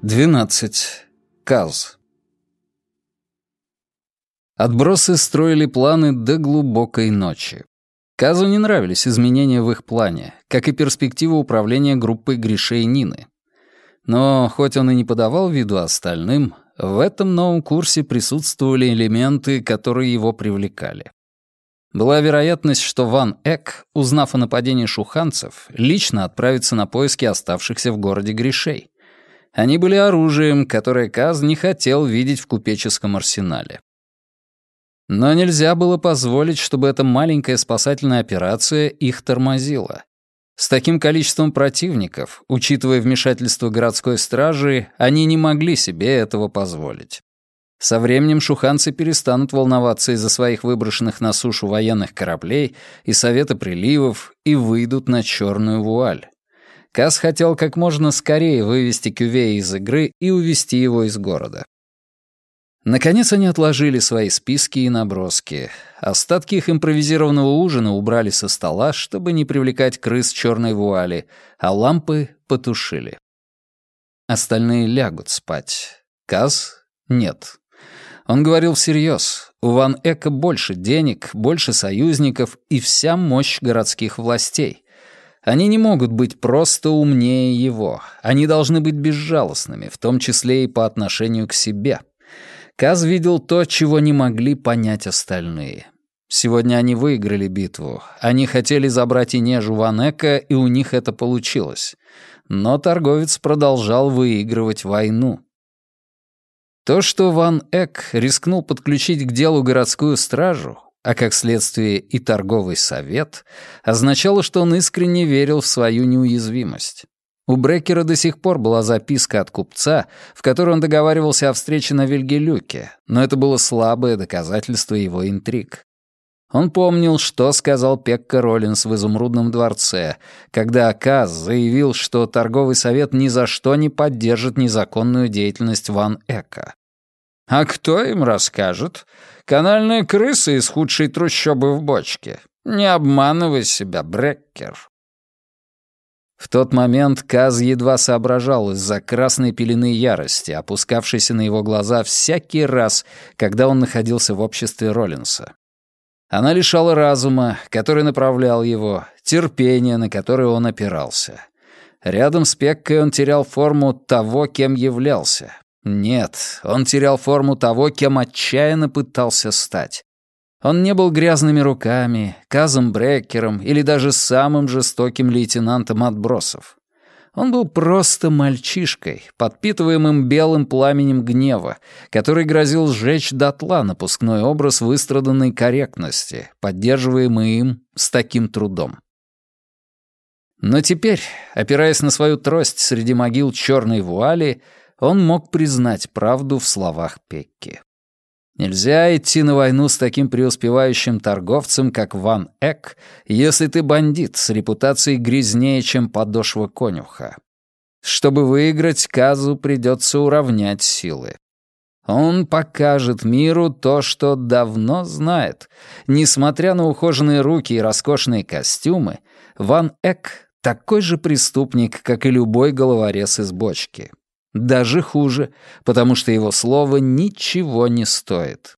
12. Каз. Отбросы строили планы до глубокой ночи. Казу не нравились изменения в их плане, как и перспектива управления группой Гришей Нины. Но, хоть он и не подавал виду остальным, в этом новом курсе присутствовали элементы, которые его привлекали. Была вероятность, что Ван Эк, узнав о нападении шуханцев, лично отправится на поиски оставшихся в городе Гришей. Они были оружием, которое Каз не хотел видеть в купеческом арсенале. Но нельзя было позволить, чтобы эта маленькая спасательная операция их тормозила. С таким количеством противников, учитывая вмешательство городской стражи, они не могли себе этого позволить. Со временем шуханцы перестанут волноваться из-за своих выброшенных на сушу военных кораблей и совета приливов и выйдут на черную вуаль. Каз хотел как можно скорее вывести Кювея из игры и увести его из города. Наконец они отложили свои списки и наброски. Остатки их импровизированного ужина убрали со стола, чтобы не привлекать крыс черной вуали, а лампы потушили. Остальные лягут спать. Каз — нет. Он говорил всерьез. У Ван Эка больше денег, больше союзников и вся мощь городских властей. Они не могут быть просто умнее его. Они должны быть безжалостными, в том числе и по отношению к себе. Каз видел то, чего не могли понять остальные. Сегодня они выиграли битву. Они хотели забрать Инежу Ван Эка, и у них это получилось. Но торговец продолжал выигрывать войну. То, что Ван Эк рискнул подключить к делу городскую стражу, а как следствие и торговый совет, означало, что он искренне верил в свою неуязвимость. У Бреккера до сих пор была записка от купца, в которой он договаривался о встрече на Вильгелюке, но это было слабое доказательство его интриг. Он помнил, что сказал Пекка Роллинс в Изумрудном дворце, когда Каз заявил, что торговый совет ни за что не поддержит незаконную деятельность Ван Эка. «А кто им расскажет? Канальная крыса из худшей трущобы в бочке. Не обманывай себя, Бреккер». В тот момент Каз едва соображал из-за красной пелены ярости, опускавшейся на его глаза всякий раз, когда он находился в обществе Роллинса. Она лишала разума, который направлял его, терпения, на которое он опирался. Рядом с Пеккой он терял форму того, кем являлся. Нет, он терял форму того, кем отчаянно пытался стать. Он не был грязными руками, Казом Бреккером или даже самым жестоким лейтенантом отбросов. Он был просто мальчишкой, подпитываемым белым пламенем гнева, который грозил сжечь дотла напускной образ выстраданной корректности, поддерживаемый им с таким трудом. Но теперь, опираясь на свою трость среди могил черной вуали, он мог признать правду в словах Пекки. Нельзя идти на войну с таким преуспевающим торговцем, как Ван Эк, если ты бандит с репутацией грязнее, чем подошва конюха. Чтобы выиграть, Казу придется уравнять силы. Он покажет миру то, что давно знает. Несмотря на ухоженные руки и роскошные костюмы, Ван Эк такой же преступник, как и любой головорез из бочки. Даже хуже, потому что его слово ничего не стоит.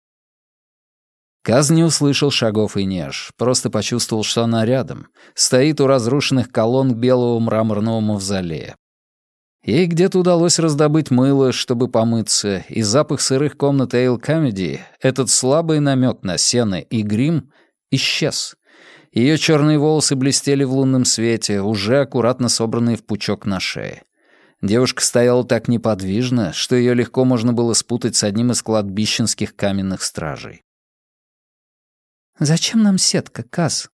Каз не услышал шагов Инеж, просто почувствовал, что она рядом, стоит у разрушенных колонн белого мраморного мавзолея. Ей где-то удалось раздобыть мыло, чтобы помыться, и запах сырых комнат Эйл Камеди, этот слабый намек на сено и грим, исчез. Ее черные волосы блестели в лунном свете, уже аккуратно собранные в пучок на шее. Девушка стояла так неподвижно, что ее легко можно было спутать с одним из кладбищенских каменных стражей. «Зачем нам сетка, Каз?»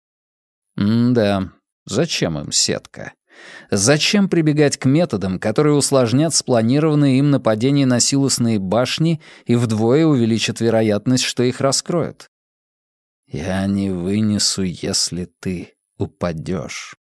Да, зачем им сетка? Зачем прибегать к методам, которые усложнят спланированное им нападение на силосные башни и вдвое увеличат вероятность, что их раскроют? «Я не вынесу, если ты упадешь».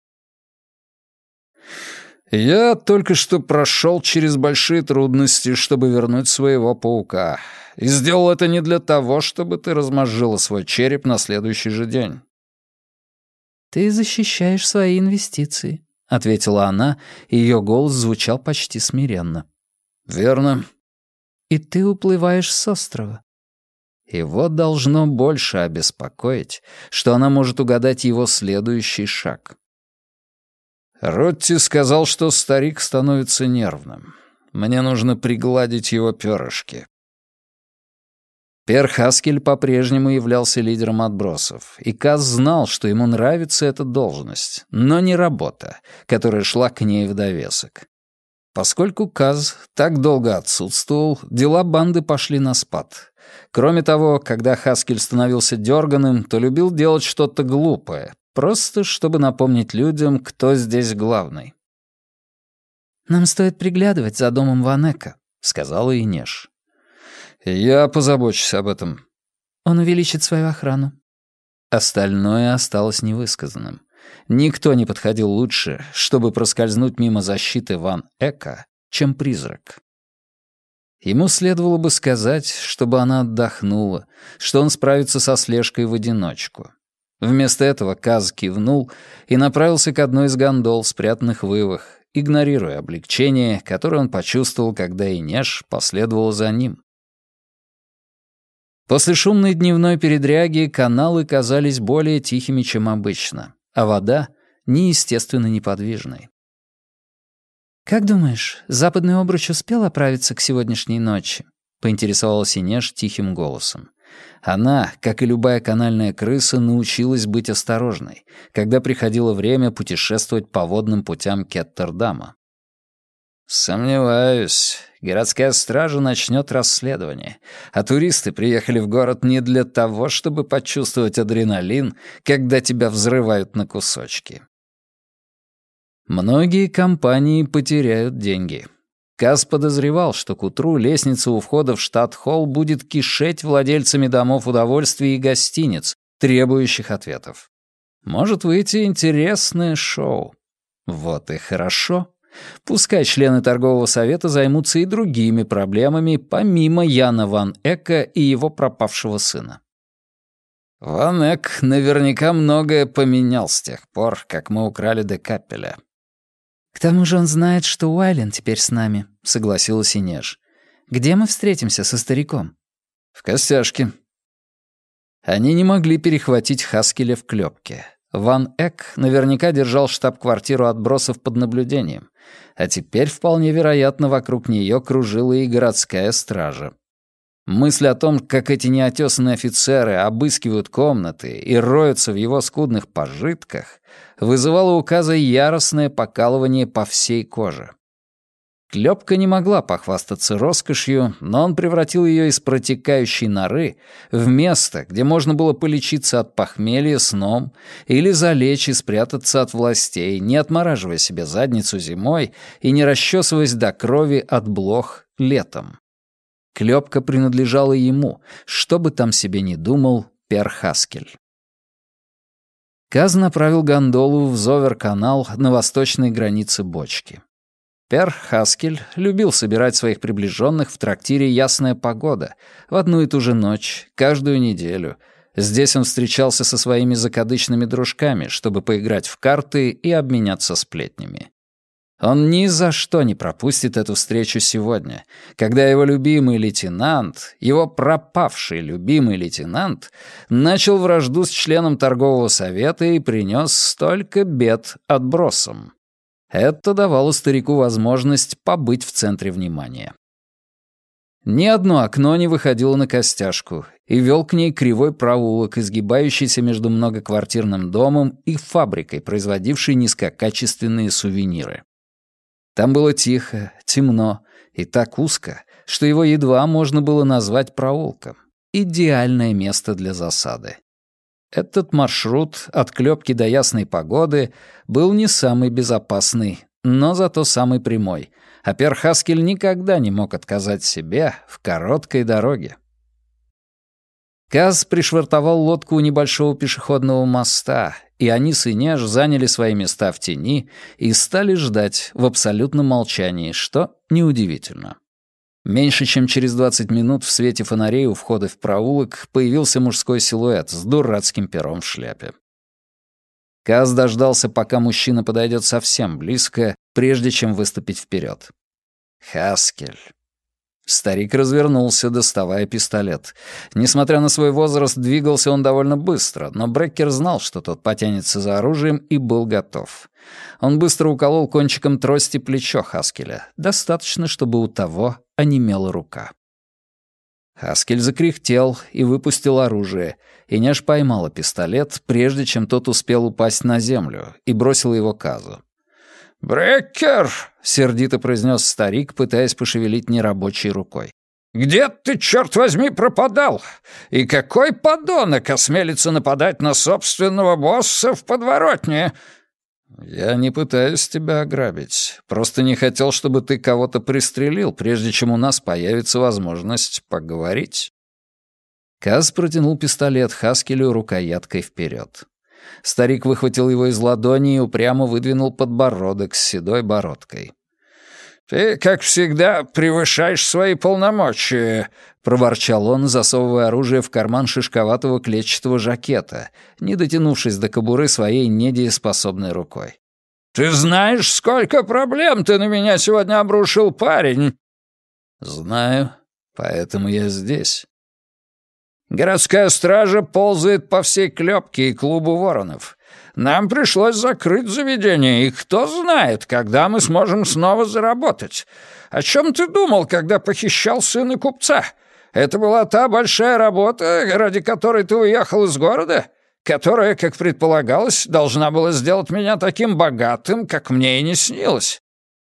«Я только что прошел через большие трудности, чтобы вернуть своего паука. И сделал это не для того, чтобы ты размозжила свой череп на следующий же день». «Ты защищаешь свои инвестиции», — ответила она, и ее голос звучал почти смиренно. «Верно». «И ты уплываешь с острова». Его должно больше обеспокоить, что она может угадать его следующий шаг. Ротти сказал, что старик становится нервным. Мне нужно пригладить его перышки. Пер Хаскель по-прежнему являлся лидером отбросов, и Каз знал, что ему нравится эта должность, но не работа, которая шла к ней в довесок. Поскольку Каз так долго отсутствовал, дела банды пошли на спад. Кроме того, когда Хаскель становился дерганым, то любил делать что-то глупое, просто чтобы напомнить людям, кто здесь главный. «Нам стоит приглядывать за домом Ванека», — сказала Инеш. «Я позабочусь об этом». «Он увеличит свою охрану». Остальное осталось невысказанным. Никто не подходил лучше, чтобы проскользнуть мимо защиты Ван Эка, чем призрак. Ему следовало бы сказать, чтобы она отдохнула, что он справится со слежкой в одиночку. Вместо этого Каз кивнул и направился к одной из гондол, спрятанных в ивах, игнорируя облегчение, которое он почувствовал, когда Инеш последовала за ним. После шумной дневной передряги каналы казались более тихими, чем обычно, а вода — неестественно неподвижной. «Как думаешь, западный обруч успел оправиться к сегодняшней ночи?» — поинтересовалась Инеш тихим голосом. Она, как и любая канальная крыса, научилась быть осторожной, когда приходило время путешествовать по водным путям Кеттердама. «Сомневаюсь. Городская стража начнет расследование, а туристы приехали в город не для того, чтобы почувствовать адреналин, когда тебя взрывают на кусочки». Многие компании потеряют деньги. Каз подозревал, что к утру лестница у входа в Штадт-холл будет кишеть владельцами домов удовольствий и гостиниц, требующих ответов. Может выйти интересное шоу. Вот и хорошо. Пускай члены торгового совета займутся и другими проблемами, помимо Яна Ван Эка и его пропавшего сына. Ван Эк наверняка многое поменял с тех пор, как мы украли де Каппеля. «К тому же он знает, что Уайлен теперь с нами», — согласилась Инеш. «Где мы встретимся со стариком?» «В Костяшке». Они не могли перехватить Хаскеля в клёпке. Ван Эк наверняка держал штаб-квартиру отбросов под наблюдением, а теперь, вполне вероятно, вокруг неё кружила и городская стража. Мысль о том, как эти неотесанные офицеры обыскивают комнаты и роются в его скудных пожитках, вызывала у Каза яростное покалывание по всей коже. Клёпка не могла похвастаться роскошью, но он превратил её из протекающей норы в место, где можно было полечиться от похмелья сном или залечь и спрятаться от властей, не отмораживая себе задницу зимой и не расчесываясь до крови от блох летом. Клёпка принадлежала ему, что бы там себе ни думал Пер Хаскель. Каз направил гондолу в Зовер-канал на восточной границе бочки. Пер Хаскель любил собирать своих приближенных в трактире «Ясная погода» в одну и ту же ночь, каждую неделю. Здесь он встречался со своими закадычными дружками, чтобы поиграть в карты и обменяться сплетнями. Он ни за что не пропустит эту встречу сегодня, когда его любимый лейтенант, его пропавший любимый лейтенант, начал вражду с членом торгового совета и принес столько бед отбросам. Это давало старику возможность побыть в центре внимания. Ни одно окно не выходило на Костяшку, и вел к ней кривой проулок, изгибающийся между многоквартирным домом и фабрикой, производившей низкокачественные сувениры. Там было тихо, темно и так узко, что его едва можно было назвать проулком. Идеальное место для засады. Этот маршрут от Клёпки до Ясной погоды был не самый безопасный, но зато самый прямой, а Пер Хаскель никогда не мог отказать себе в короткой дороге. Каз пришвартовал лодку у небольшого пешеходного моста, и они с Инеш заняли свои места в тени и стали ждать в абсолютном молчании, что неудивительно. Меньше чем через 20 минут в свете фонарей у входа в проулок появился мужской силуэт с дурацким пером в шляпе. Каз дождался, пока мужчина подойдет совсем близко, прежде чем выступить вперед. «Хаскель, Старик развернулся, доставая пистолет. Несмотря на свой возраст, двигался он довольно быстро, но Бреккер знал, что тот потянется за оружием, и был готов. Он быстро уколол кончиком трости плечо Хаскеля. Достаточно, чтобы у того онемела рука. Хаскель закряхтел и выпустил оружие, и Неж поймала пистолет, прежде чем тот успел упасть на землю, и бросил его Казу. «Бреккер!» — сердито произнес старик, пытаясь пошевелить нерабочей рукой. «Где ты, черт возьми, пропадал? И какой подонок осмелится нападать на собственного босса в подворотне?» «Я не пытаюсь тебя ограбить. Просто не хотел, чтобы ты кого-то пристрелил, прежде чем у нас появится возможность поговорить». Каз протянул пистолет Хаскелю рукояткой вперед. Старик выхватил его из ладони и упрямо выдвинул подбородок с седой бородкой. «Ты, как всегда, превышаешь свои полномочия», — проворчал он, засовывая оружие в карман шишковатого клетчатого жакета, не дотянувшись до кобуры своей недееспособной рукой. «Ты знаешь, сколько проблем ты на меня сегодня обрушил, парень?» «Знаю, поэтому я здесь». «Городская стража ползает по всей клёпке и клубу воронов. Нам пришлось закрыть заведение, и кто знает, когда мы сможем снова заработать. О чем ты думал, когда похищал сына купца? Это была та большая работа, ради которой ты уехал из города, которая, как предполагалось, должна была сделать меня таким богатым, как мне и не снилось».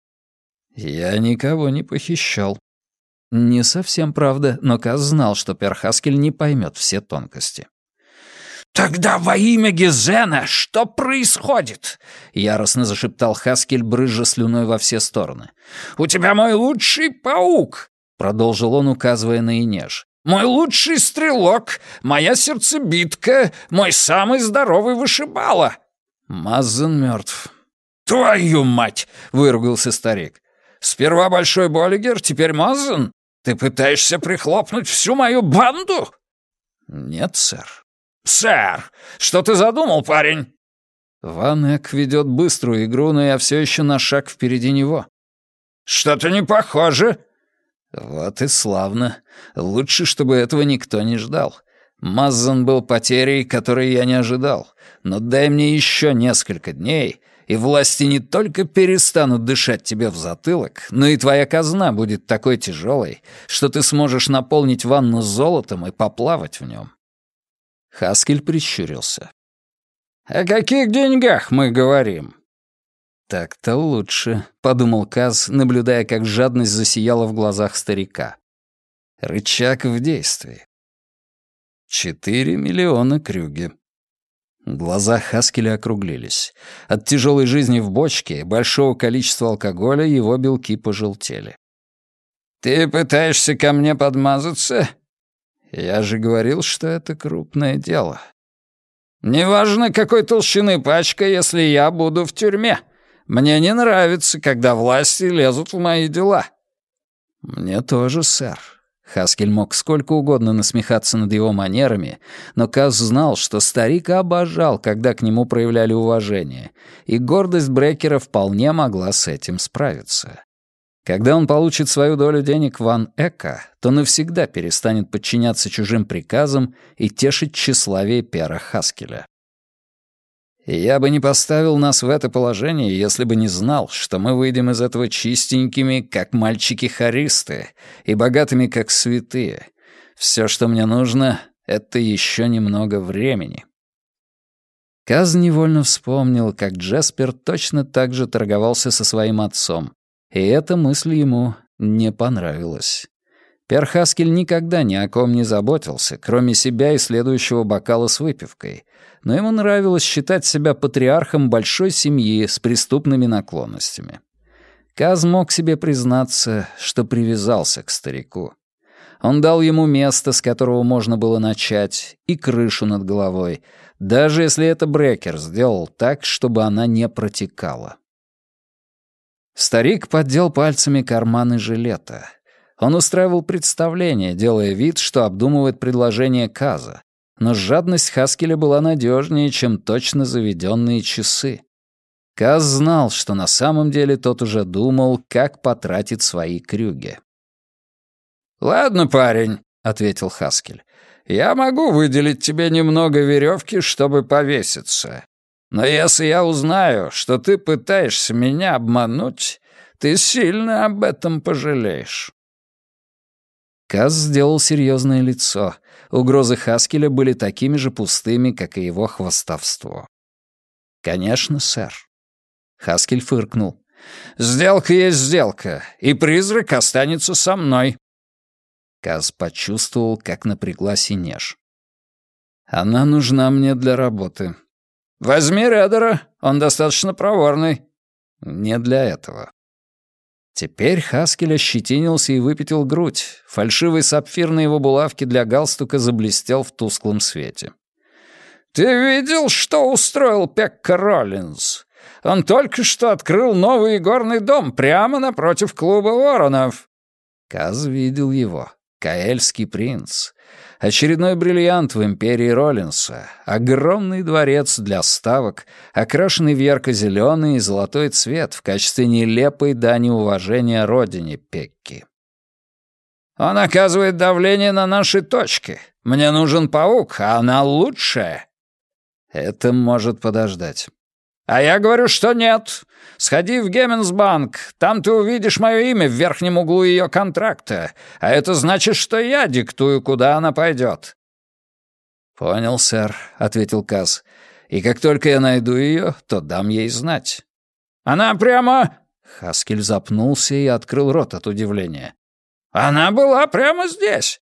«Я никого не похищал». Не совсем правда, но Каз знал, что Перхаскель не поймет все тонкости. «Тогда во имя Гизена что происходит?» — яростно зашептал Хаскель, брызжа слюной во все стороны. «У тебя мой лучший паук!» — продолжил он, указывая на Инеж. «Мой лучший стрелок, моя сердцебитка, мой самый здоровый вышибала!» Маззен мертв. «Твою мать!» — выругался старик. «Сперва Большой Боллигер, теперь Маззен? Ты пытаешься прихлопнуть всю мою банду?» «Нет, сэр». «Сэр, что ты задумал, парень?» «Ван Эк ведет быструю игру, но я все еще на шаг впереди него». «Что-то не похоже». «Вот и славно. Лучше, чтобы этого никто не ждал. Маззен был потерей, которой я не ожидал. Но дай мне еще несколько дней, и власти не только перестанут дышать тебе в затылок, но и твоя казна будет такой тяжелой, что ты сможешь наполнить ванну золотом и поплавать в нем». Хаскель прищурился. «О каких деньгах мы говорим?» «Так-то лучше», — подумал Каз, наблюдая, как жадность засияла в глазах старика. «Рычаг в действии. 4 миллиона крюги». Глаза Хаскеля округлились. От тяжелой жизни в бочке и большого количества алкоголя его белки пожелтели. «Ты пытаешься ко мне подмазаться?» «Я же говорил, что это крупное дело». «Неважно, какой толщины пачка, если я буду в тюрьме. Мне не нравится, когда власти лезут в мои дела». «Мне тоже, сэр». Хаскель мог сколько угодно насмехаться над его манерами, но Каз знал, что старик обожал, когда к нему проявляли уважение, и гордость Бреккера вполне могла с этим справиться. Когда он получит свою долю денег Ван Эка, то навсегда перестанет подчиняться чужим приказам и тешить тщеславие Пера Хаскеля. Я бы не поставил нас в это положение, если бы не знал, что мы выйдем из этого чистенькими, как мальчики-хористы, и богатыми, как святые. Все, что мне нужно, — это еще немного времени». Каз невольно вспомнил, как Джеспер точно так же торговался со своим отцом, и эта мысль ему не понравилась. Пер Хаскель никогда ни о ком не заботился, кроме себя и следующего бокала с выпивкой, но ему нравилось считать себя патриархом большой семьи с преступными наклонностями. Каз мог себе признаться, что привязался к старику. Он дал ему место, с которого можно было начать, и крышу над головой, даже если это Бреккер сделал так, чтобы она не протекала. Старик поддел пальцами карманы жилета. Он устраивал представление, делая вид, что обдумывает предложение Каза, но жадность Хаскеля была надежнее, чем точно заведенные часы. Каз знал, что на самом деле тот уже думал, как потратить свои крюги. «Ладно, парень», — ответил Хаскель. «Я могу выделить тебе немного веревки, чтобы повеситься. Но если я узнаю, что ты пытаешься меня обмануть, ты сильно об этом пожалеешь». Каз сделал серьезное лицо. Угрозы Хаскеля были такими же пустыми, как и его хвастовство. «Конечно, сэр». Хаскель фыркнул. «Сделка есть сделка, и призрак останется со мной». Каз почувствовал, как напряглась Инеж. «Она нужна мне для работы». «Возьми Редера, он достаточно проворный». «Не для этого». Теперь Хаскель ощетинился и выпятил грудь. Фальшивый сапфир на его булавке для галстука заблестел в тусклом свете. «Ты видел, что устроил Пекка Роллинс? Он только что открыл новый игорный дом прямо напротив клуба воронов». Каз видел его. Каэльский принц. Очередной бриллиант в империи Роллинса. Огромный дворец для ставок, окрашенный в ярко-зеленый и золотой цвет в качестве нелепой дани уважения родине Пекки. «Он оказывает давление на наши точки. Мне нужен паук, а она лучшая». «Это может подождать». «А я говорю, что нет. Сходи в Геменсбанк, там ты увидишь мое имя в верхнем углу ее контракта, а это значит, что я диктую, куда она пойдет». «Понял, сэр», — ответил Каз. «И как только я найду ее, то дам ей знать». «Она прямо...» — Хаскель запнулся и открыл рот от удивления. «Она была прямо здесь».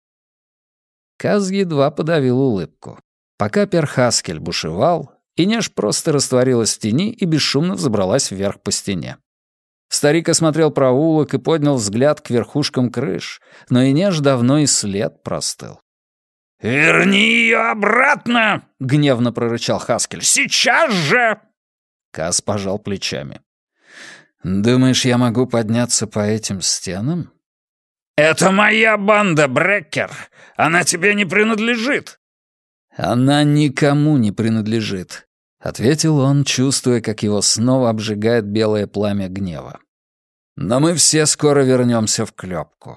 Каз едва подавил улыбку. Пока Пер Хаскель бушевал, Инеж просто растворилась в тени и бесшумно взобралась вверх по стене. Старик осмотрел проулок и поднял взгляд к верхушкам крыш, но Инеж давно и след простыл. «Верни ее обратно!» — гневно прорычал Хаскель. «Сейчас же!» Каз пожал плечами. «Думаешь, я могу подняться по этим стенам?» «Это моя банда, Бреккер! Она тебе не принадлежит!» «Она никому не принадлежит», — ответил он, чувствуя, как его снова обжигает белое пламя гнева. «Но мы все скоро вернемся в клепку».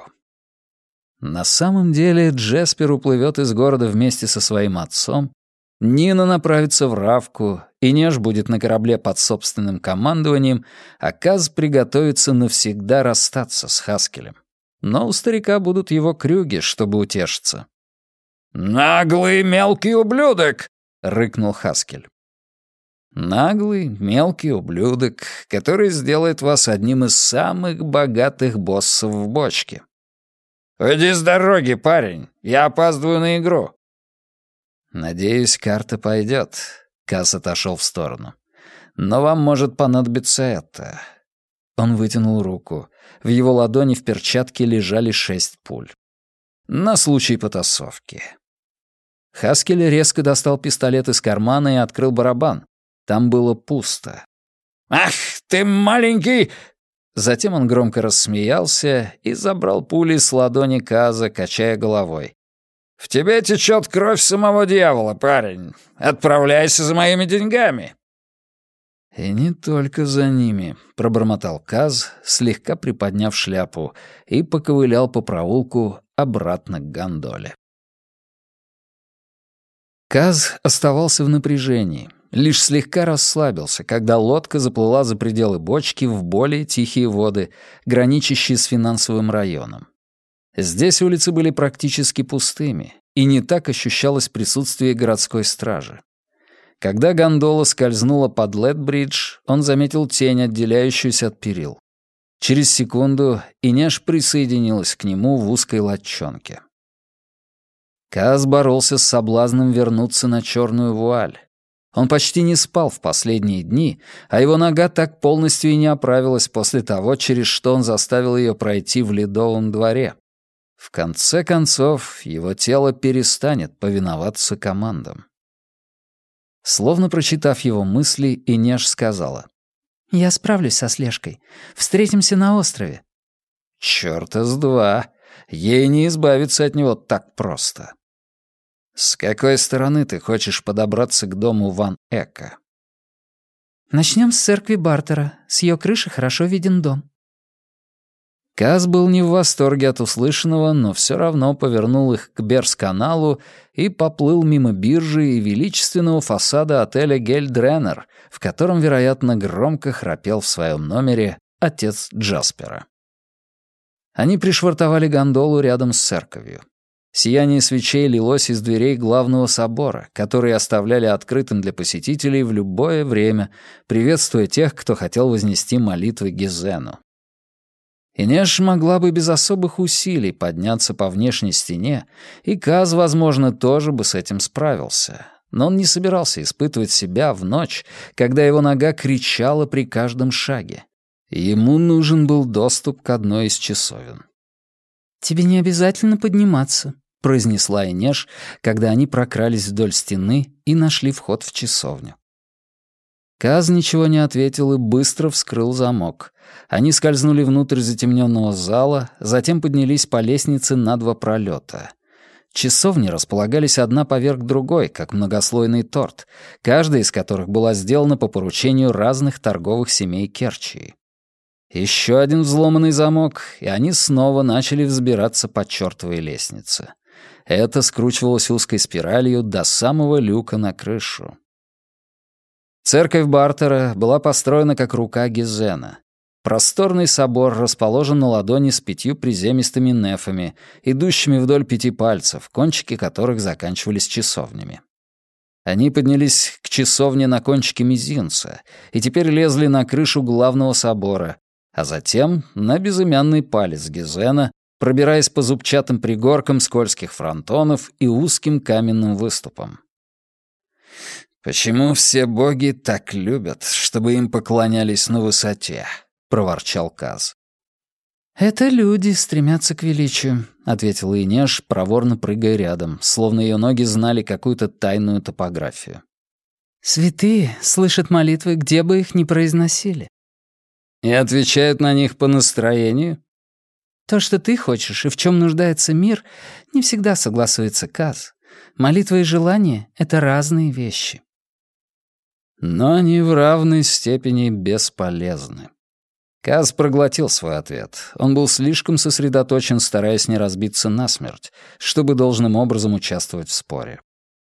На самом деле Джеспер уплывет из города вместе со своим отцом, Нина направится в Равку, Инеж будет на корабле под собственным командованием, а Каз приготовится навсегда расстаться с Хаскелем. Но у старика будут его крюги, чтобы утешиться. «Наглый мелкий ублюдок!» — рыкнул Хаскель. «Наглый мелкий ублюдок, который сделает вас одним из самых богатых боссов в бочке». «Уйди с дороги, парень, я опаздываю на игру». «Надеюсь, карта пойдет», — Каз отошел в сторону. «Но вам может понадобиться это». Он вытянул руку. В его ладони в перчатке лежали 6 пуль. На случай потасовки. Хаскель резко достал пистолет из кармана и открыл барабан. Там было пусто. «Ах, ты маленький!» Затем он громко рассмеялся и забрал пули с ладони Каза, качая головой. «В тебе течет кровь самого дьявола, парень. Отправляйся за моими деньгами». «И не только за ними», — пробормотал Каз, слегка приподняв шляпу, и поковылял по проулку обратно к гондоле. Каз оставался в напряжении, лишь слегка расслабился, когда лодка заплыла за пределы бочки в более тихие воды, граничащие с финансовым районом. Здесь улицы были практически пустыми, и не так ощущалось присутствие городской стражи. Когда гондола скользнула под Летбридж, он заметил тень, отделяющуюся от перил. Через секунду Инеж присоединилась к нему в узкой лодчонке. Каз боролся с соблазном вернуться на черную вуаль. Он почти не спал в последние дни, а его нога так полностью и не оправилась после того, через что он заставил ее пройти в Ледовом дворе. В конце концов, его тело перестанет повиноваться командам. Словно прочитав его мысли, Инеж сказала: «Я справлюсь со слежкой. Встретимся на острове». «Чёрта с два. Ей не избавиться от него так просто». «С какой стороны ты хочешь подобраться к дому Ван Эка?» «Начнем с церкви Бартера. С ее крыши хорошо виден дом». Каз был не в восторге от услышанного, но все равно повернул их к Берс-каналу и поплыл мимо биржи и величественного фасада отеля «Гельдренер», в котором, вероятно, громко храпел в своем номере отец Джаспера. Они пришвартовали гондолу рядом с церковью. Сияние свечей лилось из дверей главного собора, которые оставляли открытым для посетителей в любое время, приветствуя тех, кто хотел вознести молитвы Гизену. Инеш могла бы без особых усилий подняться по внешней стене, и Каз, возможно, тоже бы с этим справился. Но он не собирался испытывать себя в ночь, когда его нога кричала при каждом шаге. Ему нужен был доступ к одной из часовен. «Тебе не обязательно подниматься», — произнесла Инеш, когда они прокрались вдоль стены и нашли вход в часовню. Каз ничего не ответил и быстро вскрыл замок. Они скользнули внутрь затемненного зала, затем поднялись по лестнице на 2 пролета. Часовни располагались одна поверх другой, как многослойный торт, каждая из которых была сделана по поручению разных торговых семей Керчи. Еще один взломанный замок, и они снова начали взбираться по чертовой лестнице. Это скручивалось узкой спиралью до самого люка на крышу. Церковь Бартера была построена как рука Гизена. Просторный собор расположен на ладони с 5 приземистыми нефами, идущими вдоль 5 пальцев, кончики которых заканчивались часовнями. Они поднялись к часовне на кончике мизинца и теперь лезли на крышу главного собора, а затем на безымянный палец Гизена, пробираясь по зубчатым пригоркам скользких фронтонов и узким каменным выступам. «Почему все боги так любят, чтобы им поклонялись на высоте?» — проворчал Каз. «Это люди стремятся к величию», — ответила Инеш, проворно прыгая рядом, словно ее ноги знали какую-то тайную топографию. «Святые слышат молитвы, где бы их ни произносили». «И отвечают на них по настроению?» «То, что ты хочешь и в чем нуждается мир, не всегда согласуется, Каз. Молитва и желание — это разные вещи». Но они в равной степени бесполезны. Каз проглотил свой ответ. Он был слишком сосредоточен, стараясь не разбиться насмерть, чтобы должным образом участвовать в споре.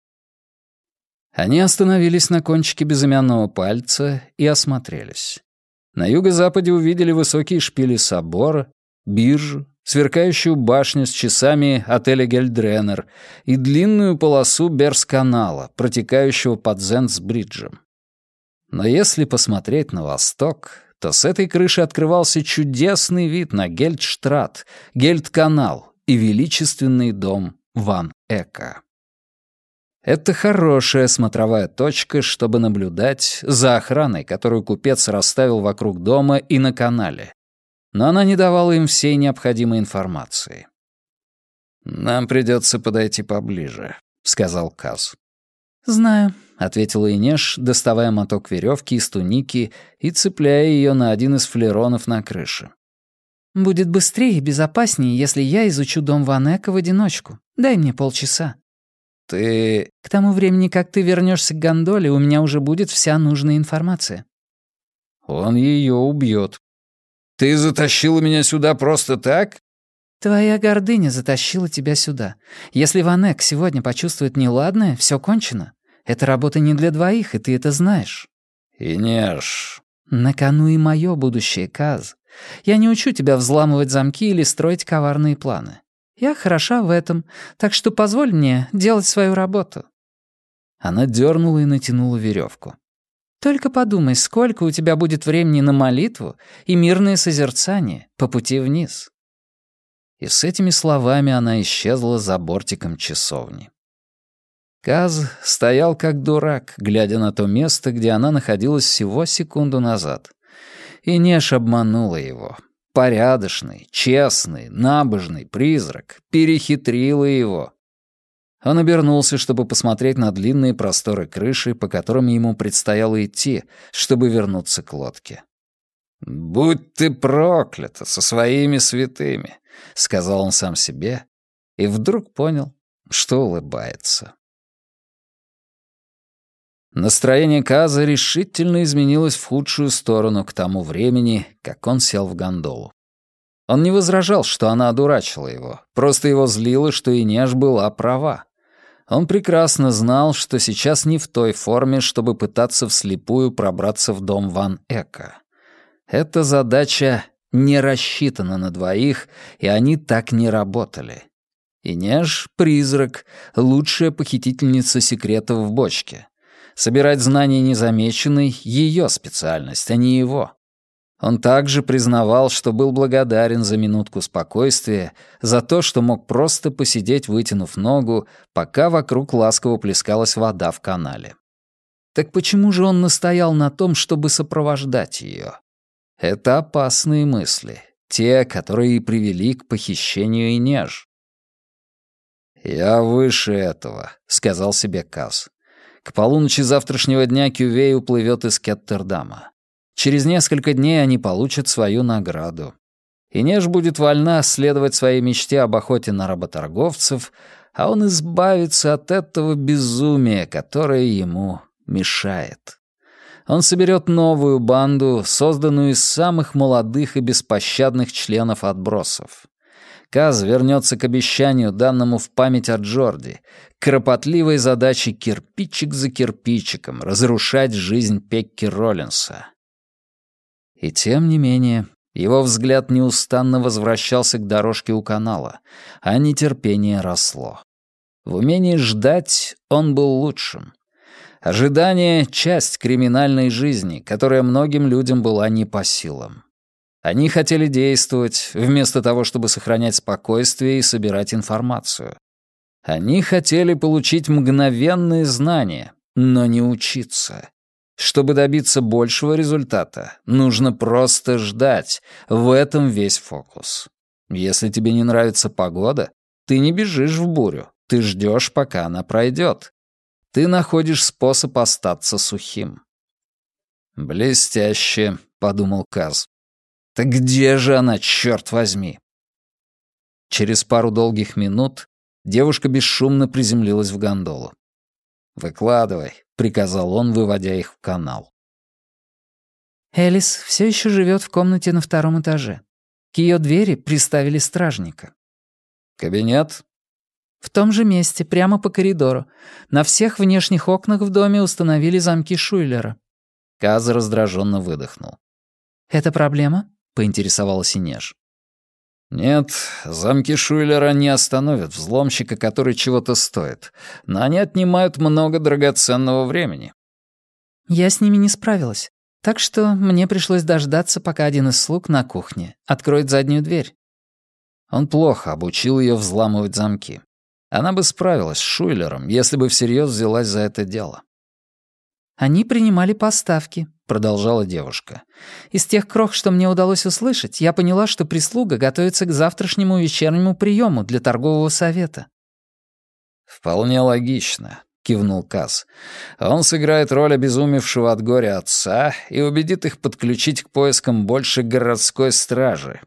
Они остановились на кончике безымянного пальца и осмотрелись. На юго-западе увидели высокие шпили собора, биржу, сверкающую башню с часами отеля «Гельдренер» и длинную полосу Берс-канала, протекающего под Зенц-бриджем. Но если посмотреть на восток, то с этой крыши открывался чудесный вид на Гельдштрат, Гельдканал и величественный дом Ван Эка. Это хорошая смотровая точка, чтобы наблюдать за охраной, которую купец расставил вокруг дома и на канале. Но она не давала им всей необходимой информации. «Нам придется подойти поближе», — сказал Каз. «Знаю», — ответила Инеш, доставая моток веревки из туники и цепляя ее на один из флеронов на крыше. «Будет быстрее и безопаснее, если я изучу дом Ван Эка в одиночку. Дай мне полчаса». «Ты...» «К тому времени, как ты вернешься к гондоле, у меня уже будет вся нужная информация». «Он ее убьет». «Ты затащила меня сюда просто так?» «Твоя гордыня затащила тебя сюда. Если Ван Эк сегодня почувствует неладное, все кончено. Эта работа не для двоих, и ты это знаешь». «Инеш...» «На кону и мое будущее, Каз. Я не учу тебя взламывать замки или строить коварные планы. Я хороша в этом, так что позволь мне делать свою работу». Она дернула и натянула веревку. «Только подумай, сколько у тебя будет времени на молитву и мирное созерцание по пути вниз». И с этими словами она исчезла за бортиком часовни. Каз стоял как дурак, глядя на то место, где она находилась всего секунду назад. И Инеш обманула его. Порядочный, честный, набожный призрак перехитрила его. Он обернулся, чтобы посмотреть на длинные просторы крыши, по которым ему предстояло идти, чтобы вернуться к лодке. «Будь ты проклята со своими святыми», — сказал он сам себе, и вдруг понял, что улыбается. Настроение Каза решительно изменилось в худшую сторону к тому времени, как он сел в гондолу. Он не возражал, что она одурачила его, просто его злило, что Инеж была права. Он прекрасно знал, что сейчас не в той форме, чтобы пытаться вслепую пробраться в дом Ван Эка. Эта задача не рассчитана на двоих, и они так не работали. Инеж — призрак, лучшая похитительница секретов в бочке. Собирать знания незамеченной — ее специальность, а не его. Он также признавал, что был благодарен за минутку спокойствия, за то, что мог просто посидеть, вытянув ногу, пока вокруг ласково плескалась вода в канале. Так почему же он настоял на том, чтобы сопровождать ее? Это опасные мысли, те, которые и привели к похищению Инеж. «Я выше этого», — сказал себе Каз. К полуночи завтрашнего дня Кювей уплывет из Кеттердама. Через несколько дней они получат свою награду. Инеж будет вольна следовать своей мечте об охоте на работорговцев, а он избавится от этого безумия, которое ему мешает. Он соберет новую банду, созданную из самых молодых и беспощадных членов отбросов. Каз вернется к обещанию, данному в память о Джорди, к кропотливой задаче кирпичик за кирпичиком разрушать жизнь Пекки Роллинса. И тем не менее, его взгляд неустанно возвращался к дорожке у канала, а нетерпение росло. В умении ждать он был лучшим. Ожидание — часть криминальной жизни, которая многим людям была не по силам. Они хотели действовать, вместо того, чтобы сохранять спокойствие и собирать информацию. Они хотели получить мгновенные знания, но не учиться. Чтобы добиться большего результата, нужно просто ждать. В этом весь фокус. Если тебе не нравится погода, ты не бежишь в бурю, ты ждешь, пока она пройдет. Ты находишь способ остаться сухим. «Блестяще», — подумал Каз. «Так где же она, черт возьми?» Через пару долгих минут девушка бесшумно приземлилась в гондолу. «Выкладывай», — приказал он, выводя их в канал. Элис все еще живет в комнате на 2-м этаже. К ее двери приставили стражника. «Кабинет?» В том же месте, прямо по коридору. На всех внешних окнах в доме установили замки Шуйлера. Каз раздраженно выдохнул. «Это проблема?» — поинтересовалась Инеж. «Нет, замки Шуйлера не остановят взломщика, который чего-то стоит, но они отнимают много драгоценного времени». «Я с ними не справилась, так что мне пришлось дождаться, пока один из слуг на кухне откроет заднюю дверь». Он плохо обучил ее взламывать замки. Она бы справилась с Шуйлером, если бы всерьез взялась за это дело. «Они принимали поставки», — продолжала девушка. «Из тех крох, что мне удалось услышать, я поняла, что прислуга готовится к завтрашнему вечернему приему для торгового совета». «Вполне логично», — кивнул Каз. «Он сыграет роль обезумевшего от горя отца и убедит их подключить к поискам больше городской стражи».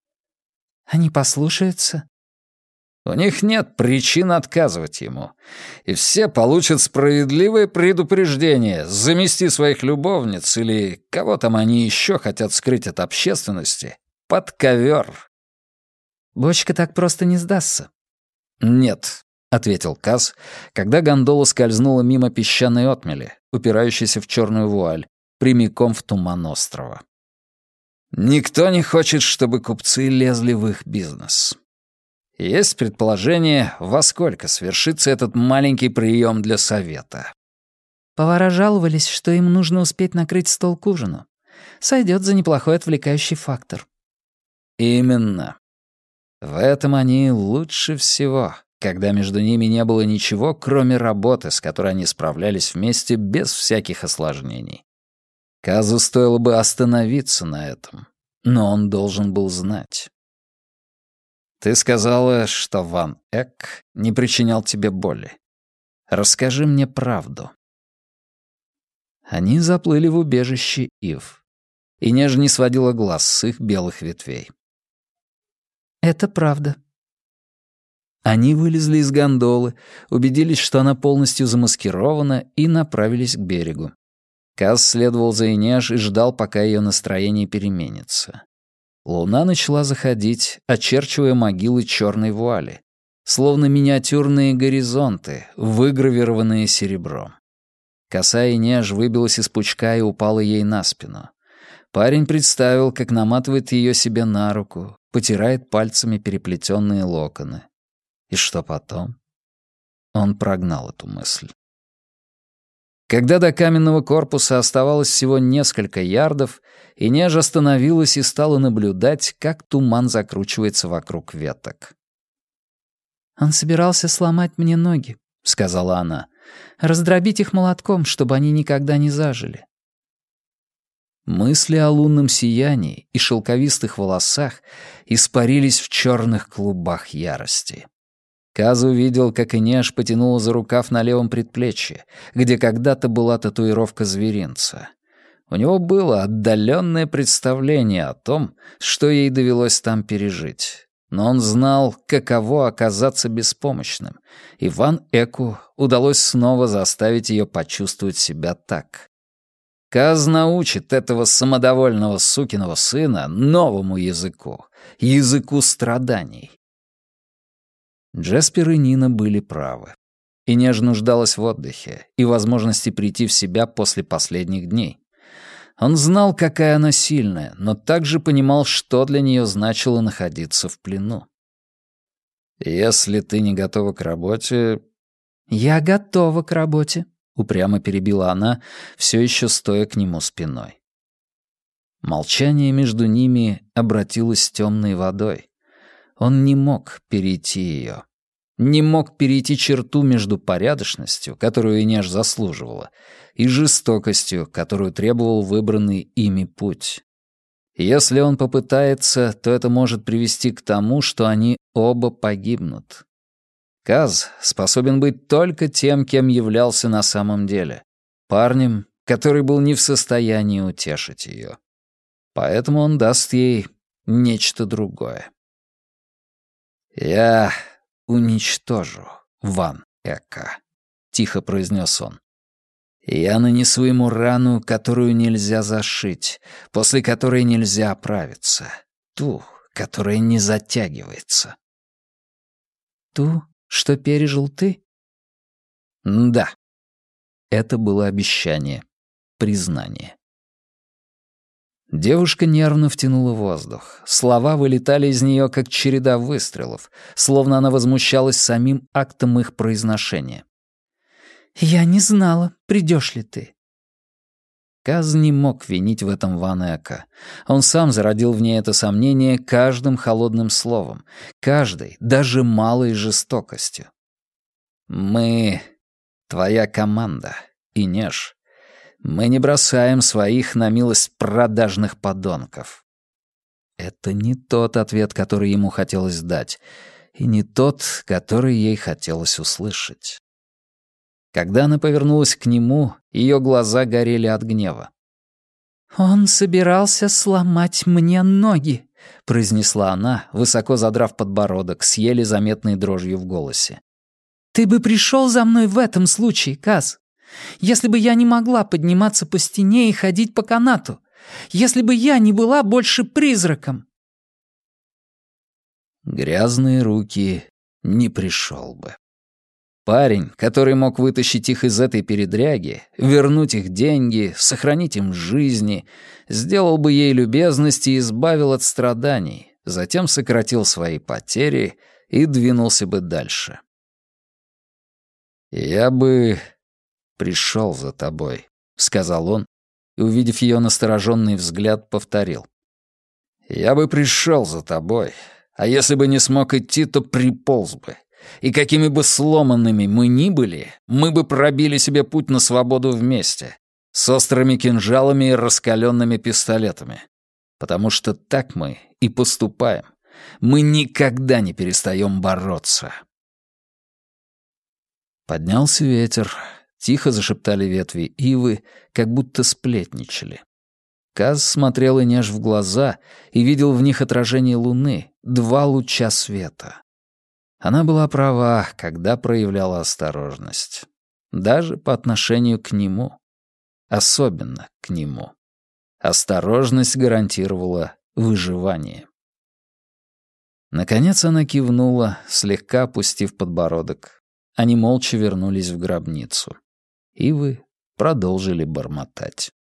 «Они послушаются?» У них нет причин отказывать ему. И все получат справедливое предупреждение. Замести своих любовниц или кого там они еще хотят скрыть от общественности под ковер. «Бочка так просто не сдастся». «Нет», — ответил Каз, когда гондола скользнула мимо песчаной отмели, упирающейся в черную вуаль, прямиком в туман острова. «Никто не хочет, чтобы купцы лезли в их бизнес». Есть предположение, во сколько свершится этот маленький прием для совета. Повара жаловались, что им нужно успеть накрыть стол к ужину. Сойдет за неплохой отвлекающий фактор. Именно. В этом они лучше всего, когда между ними не было ничего, кроме работы, с которой они справлялись вместе без всяких осложнений. Казу стоило бы остановиться на этом, но он должен был знать. Ты сказала, что Ван Эк не причинял тебе боли. Расскажи мне правду. Они заплыли в убежище ив. Инеж не сводила глаз с их белых ветвей. «Это правда». Они вылезли из гондолы, убедились, что она полностью замаскирована, и направились к берегу. Каз следовал за Инеж и ждал, пока ее настроение переменится. Луна начала заходить, очерчивая могилы черной вуали, словно миниатюрные горизонты, выгравированные серебром. Коса Инеж выбилась из пучка и упала ей на спину. Парень представил, как наматывает ее себе на руку, потирает пальцами переплетенные локоны. И что потом? Он прогнал эту мысль. Когда до каменного корпуса оставалось всего несколько ярдов, Инеж остановилась и стала наблюдать, как туман закручивается вокруг веток. «Он собирался сломать мне ноги», — сказала она. «Раздробить их молотком, чтобы они никогда не зажили». Мысли о лунном сиянии и шелковистых волосах испарились в черных клубах ярости. Каз увидел, как Инеж потянула за рукав на левом предплечье, где когда-то была татуировка зверинца. У него было отдаленное представление о том, что ей довелось там пережить. Но он знал, каково оказаться беспомощным, и Ван Эку удалось снова заставить ее почувствовать себя так. Каз научит этого самодовольного сукиного сына новому языку — языку страданий. Джеспер и Нина были правы. Инеж нуждалась в отдыхе и возможности прийти в себя после последних дней. Он знал, какая она сильная, но также понимал, что для нее значило находиться в плену. «Если ты не готова к работе...» «Я готова к работе», — упрямо перебила она, все еще стоя к нему спиной. Молчание между ними обратилось темной водой. Он не мог перейти ее. Не мог перейти черту между порядочностью, которую Инеж заслуживала, и жестокостью, которую требовал выбранный ими путь. Если он попытается, то это может привести к тому, что они оба погибнут. Каз способен быть только тем, кем являлся на самом деле — парнем, который был не в состоянии утешить ее. Поэтому он даст ей нечто другое. «Я уничтожу Ван Эка», — тихо произнес он. «Я нанесу ему рану, которую нельзя зашить, после которой нельзя оправиться, ту, которая не затягивается». «Ту, что пережил ты?» «Да». Это было обещание, признание. Девушка нервно втянула воздух. Слова вылетали из нее, как череда выстрелов, словно она возмущалась самим актом их произношения. «Я не знала, придешь ли ты». Каз не мог винить в этом Ван Эка. Он сам зародил в ней это сомнение каждым холодным словом, каждой, даже малой жестокостью. «Мы — твоя команда, Инеж. Мы не бросаем своих на милость продажных подонков». Это не тот ответ, который ему хотелось дать, и не тот, который ей хотелось услышать. Когда она повернулась к нему, ее глаза горели от гнева. «Он собирался сломать мне ноги», — произнесла она, высоко задрав подбородок, с еле заметной дрожью в голосе. «Ты бы пришел за мной в этом случае, Каз. Если бы я не могла подниматься по стене и ходить по канату. Если бы я не была больше призраком». Грязные руки не пришел бы. Парень, который мог вытащить их из этой передряги, вернуть их деньги, сохранить им жизни, сделал бы ей любезность и избавил от страданий, затем сократил свои потери и двинулся бы дальше. «Я бы пришел за тобой», — сказал он, и, увидев ее настороженный взгляд, повторил. «Я бы пришел за тобой, а если бы не смог идти, то приполз бы. И какими бы сломанными мы ни были, мы бы пробили себе путь на свободу вместе, с острыми кинжалами и раскаленными пистолетами. Потому что так мы и поступаем. Мы никогда не перестаем бороться». Поднялся ветер, тихо зашептали ветви ивы, как будто сплетничали. Каз смотрел Инеж в глаза и видел в них отражение луны, 2 луча света. Она была права, когда проявляла осторожность. Даже по отношению к нему. Особенно к нему. Осторожность гарантировала выживание. Наконец она кивнула, слегка опустив подбородок. Они молча вернулись в гробницу. Ивы продолжили бормотать.